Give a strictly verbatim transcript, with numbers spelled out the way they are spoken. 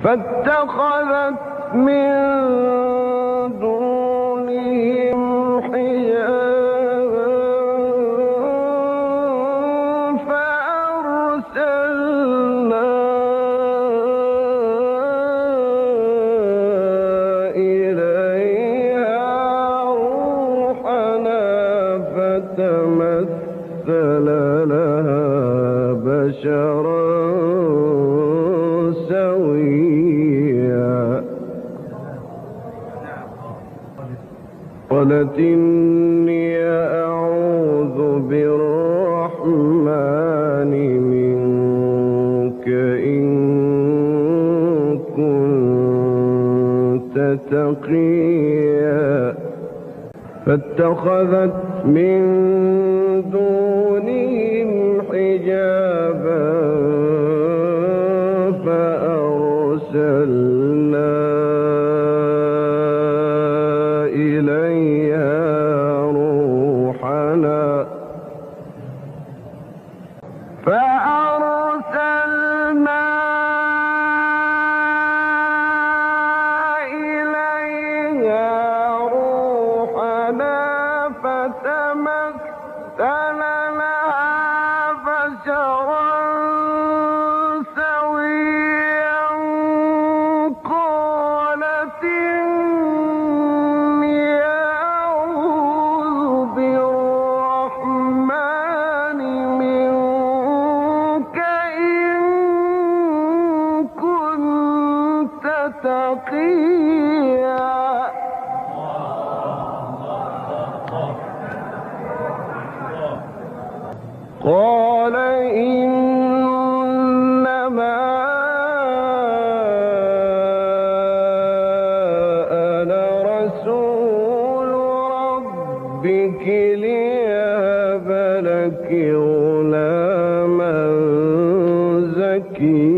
فاتخذت من دونهم حجابا فأرسلنا إليها روحنا فتمثل لها بشرا قالت إني أعوذ بالرحمن منك إن كنت تقيا فاتخذت من دونهم حجابا فأرسلنا فأرسلنا إليها روحنا فتمثل لها بشرا سويا قالت إني أعوذ بالرحمن منك إن كنت تقيا قال إنما أنا رسول ربك ليهب لك غلاما زكيا